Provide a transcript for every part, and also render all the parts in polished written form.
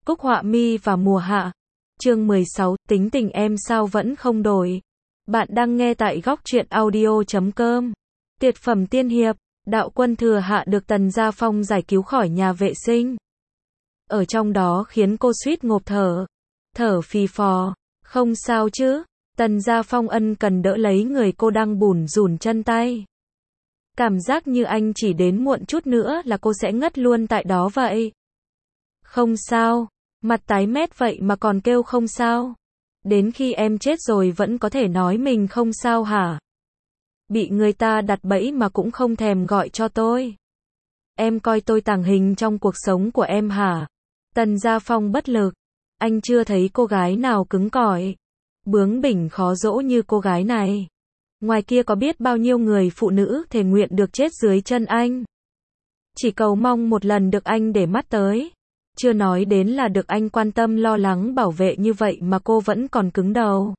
Cúc họa mi và mùa hạ. Chương 16, tính tình em sao vẫn không đổi. Bạn đang nghe tại góc truyện audio.com. Tuyệt phẩm tiên hiệp, đạo quân Thừa Hạ được Tần Gia Phong giải cứu khỏi nhà vệ sinh. Ở trong đó khiến cô suýt ngộp thở. Thở phì phò. Không sao chứ? Tần Gia Phong ân cần đỡ lấy người cô đang bủn rủn chân tay. Cảm giác như anh chỉ đến muộn chút nữa là cô sẽ ngất luôn tại đó vậy. Không sao. Mặt tái mét vậy mà còn kêu không sao. Đến khi em chết rồi vẫn có thể nói mình không sao hả? Bị người ta đặt bẫy mà cũng không thèm gọi cho tôi. Em coi tôi tàng hình trong cuộc sống của em hả? Tần Gia Phong bất lực. Anh chưa thấy cô gái nào cứng cỏi, bướng bỉnh khó dỗ như cô gái này. Ngoài kia có biết bao nhiêu người phụ nữ thề nguyện được chết dưới chân anh. Chỉ cầu mong một lần được anh để mắt tới. Chưa nói đến là được anh quan tâm lo lắng bảo vệ như vậy mà cô vẫn còn cứng đầu.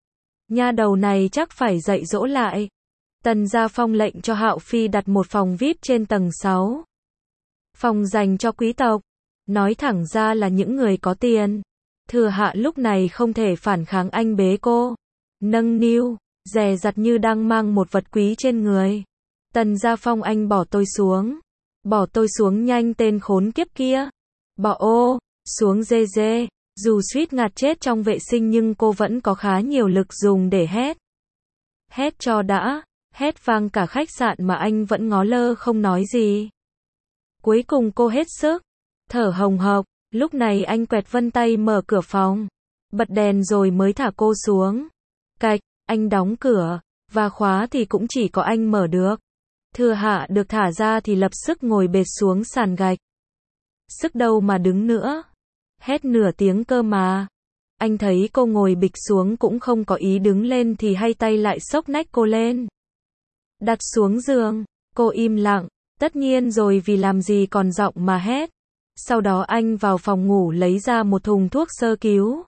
Nha đầu này chắc phải dạy dỗ lại. Tần Gia Phong lệnh cho Hạo Phi đặt một phòng VIP trên tầng 6. Phòng dành cho quý tộc. Nói thẳng ra là những người có tiền. Thừa Hạ lúc này không thể phản kháng, anh bế cô. Nâng niu, dè dặt như đang mang một vật quý trên người. Tần Gia Phong, anh bỏ tôi xuống. Bỏ tôi xuống nhanh, tên khốn kiếp kia. Bỏ xuống dê dê. Dù suýt ngạt chết trong vệ sinh nhưng cô vẫn có khá nhiều lực dùng để hét. Hét cho đã. Hét vang cả khách sạn mà anh vẫn ngó lơ không nói gì. Cuối cùng cô hết sức. Thở hồng hộc. Lúc này anh quẹt vân tay mở cửa phòng. Bật đèn rồi mới thả cô xuống. Cạch, anh đóng cửa. Và khóa thì cũng chỉ có anh mở được. Thừa Hạ được thả ra thì lập sức ngồi bệt xuống sàn gạch. Sức đâu mà đứng nữa. Hét nửa tiếng cơ mà. Anh thấy cô ngồi bịch xuống cũng không có ý đứng lên thì hay tay lại xốc nách cô lên. Đặt xuống giường. Cô im lặng. Tất nhiên rồi, vì làm gì còn giọng mà hét. Sau đó anh vào phòng ngủ lấy ra một thùng thuốc sơ cứu.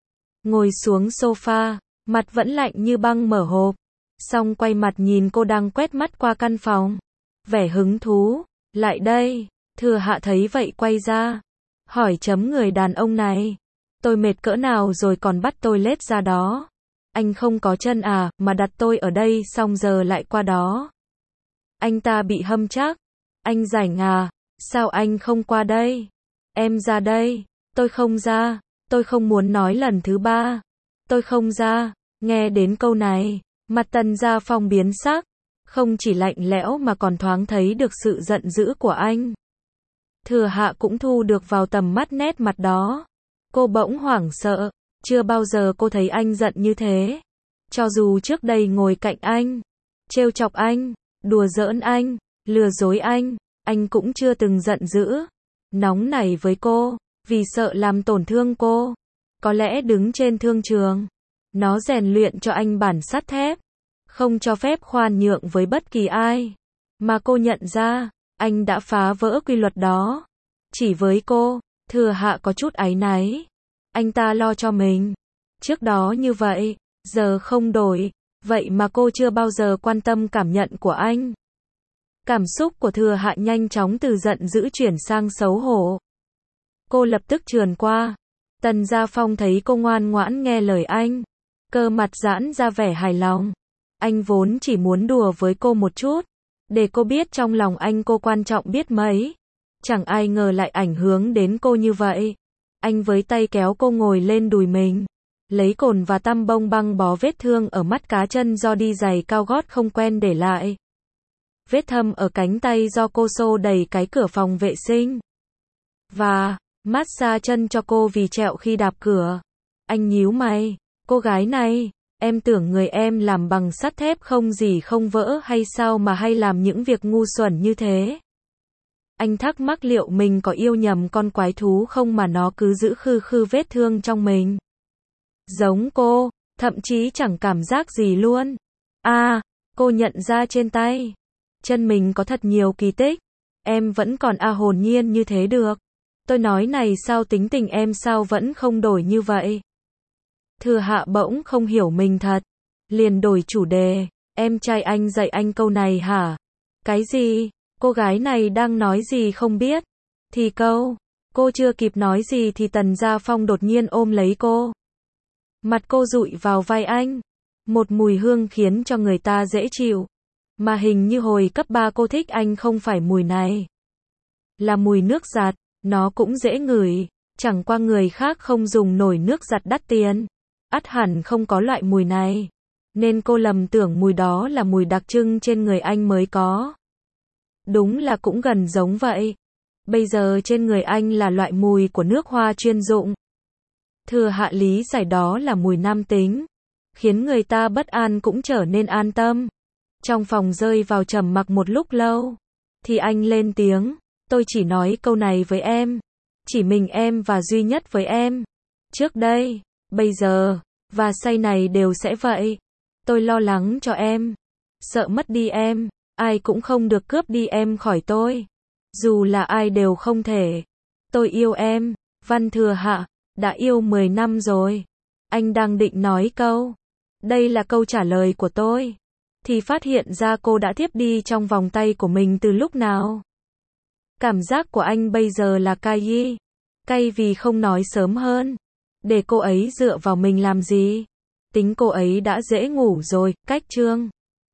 Ngồi xuống sofa. Mặt vẫn lạnh như băng, mở hộp. Xong quay mặt nhìn cô đang quét mắt qua căn phòng. Vẻ hứng thú. Lại đây. Thừa Hạ thấy vậy quay ra. Hỏi chấm người đàn ông này. Tôi mệt cỡ nào rồi còn bắt tôi lết ra đó. Anh không có chân à, mà đặt tôi ở đây xong giờ lại qua đó. Anh ta bị hâm chắc. Anh rảnh à, sao anh không qua đây? Em ra đây. Tôi không ra. Tôi không muốn nói lần thứ ba. Tôi không ra. Nghe đến câu này, mặt Tần Gia Phong biến sắc. Không chỉ lạnh lẽo mà còn thoáng thấy được sự giận dữ của anh. Thừa Hạ cũng thu được vào tầm mắt nét mặt đó. Cô bỗng hoảng sợ. Chưa bao giờ cô thấy anh giận như thế. Cho dù trước đây ngồi cạnh anh, trêu chọc anh, đùa giỡn anh, lừa dối anh cũng chưa từng giận dữ, nóng nảy với cô, vì sợ làm tổn thương cô. Có lẽ đứng trên thương trường, nó rèn luyện cho anh bản sắt thép, không cho phép khoan nhượng với bất kỳ ai. Mà cô nhận ra, anh đã phá vỡ quy luật đó. Chỉ với cô, Thừa Hạ có chút áy náy. Anh ta lo cho mình. Trước đó như vậy, giờ không đổi. Vậy mà cô chưa bao giờ quan tâm cảm nhận của anh. Cảm xúc của Thừa Hạ nhanh chóng từ giận dữ chuyển sang xấu hổ. Cô lập tức trườn qua. Tần Gia Phong thấy cô ngoan ngoãn nghe lời anh. Cơ mặt giãn ra vẻ hài lòng. Anh vốn chỉ muốn đùa với cô một chút. Để cô biết trong lòng anh cô quan trọng biết mấy. Chẳng ai ngờ lại ảnh hưởng đến cô như vậy. Anh với tay kéo cô ngồi lên đùi mình. Lấy cồn và tăm bông băng bó vết thương ở mắt cá chân do đi giày cao gót không quen để lại. Vết thâm ở cánh tay do cô xô đẩy cái cửa phòng vệ sinh. Và massage chân cho cô vì trẹo khi đạp cửa. Anh nhíu mày. Cô gái này, em tưởng người em làm bằng sắt thép không gì không vỡ hay sao mà hay làm những việc ngu xuẩn như thế? Anh thắc mắc liệu mình có yêu nhầm con quái thú không mà nó cứ giữ khư khư vết thương trong mình. Giống cô, thậm chí chẳng cảm giác gì luôn. À, cô nhận ra trên tay, chân mình có thật nhiều kỳ tích. Em vẫn còn hồn nhiên như thế được. Tôi nói này, sao tính tình em sao vẫn không đổi như vậy? Thừa Hạ bỗng không hiểu mình thật. Liền đổi chủ đề. Em trai anh dạy anh câu này hả? Cái gì? Cô gái này đang nói gì không biết. Thì câu Cô chưa kịp nói gì thì Tần Gia Phong đột nhiên ôm lấy cô. Mặt cô dụi vào vai anh. Một mùi hương khiến cho người ta dễ chịu. Mà hình như hồi cấp 3 cô thích anh không phải mùi này. Là mùi nước giặt, nó cũng dễ ngửi. Chẳng qua người khác không dùng nổi nước giặt đắt tiền. Ắt hẳn không có loại mùi này. Nên cô lầm tưởng mùi đó là mùi đặc trưng trên người anh mới có. Đúng là cũng gần giống vậy. Bây giờ trên người anh là loại mùi của nước hoa chuyên dụng. Thừa Hạ lý giải đó là mùi nam tính. Khiến người ta bất an cũng trở nên an tâm. Trong phòng rơi vào trầm mặc một lúc lâu. Thì anh lên tiếng. Tôi chỉ nói câu này với em. Chỉ mình em và duy nhất với em. Trước đây, bây giờ, và sau này đều sẽ vậy. Tôi lo lắng cho em. Sợ mất đi em. Ai cũng không được cướp đi em khỏi tôi. Dù là ai đều không thể. Tôi yêu em. Văn Thừa Hạ. Đã yêu 10 năm rồi. Anh đang định nói câu. Đây là câu trả lời của tôi. Thì phát hiện ra cô đã thiếp đi trong vòng tay của mình từ lúc nào. Cảm giác của anh bây giờ là cay. Cay vì không nói sớm hơn. Để cô ấy dựa vào mình làm gì. Tính cô ấy đã dễ ngủ rồi. Cách chương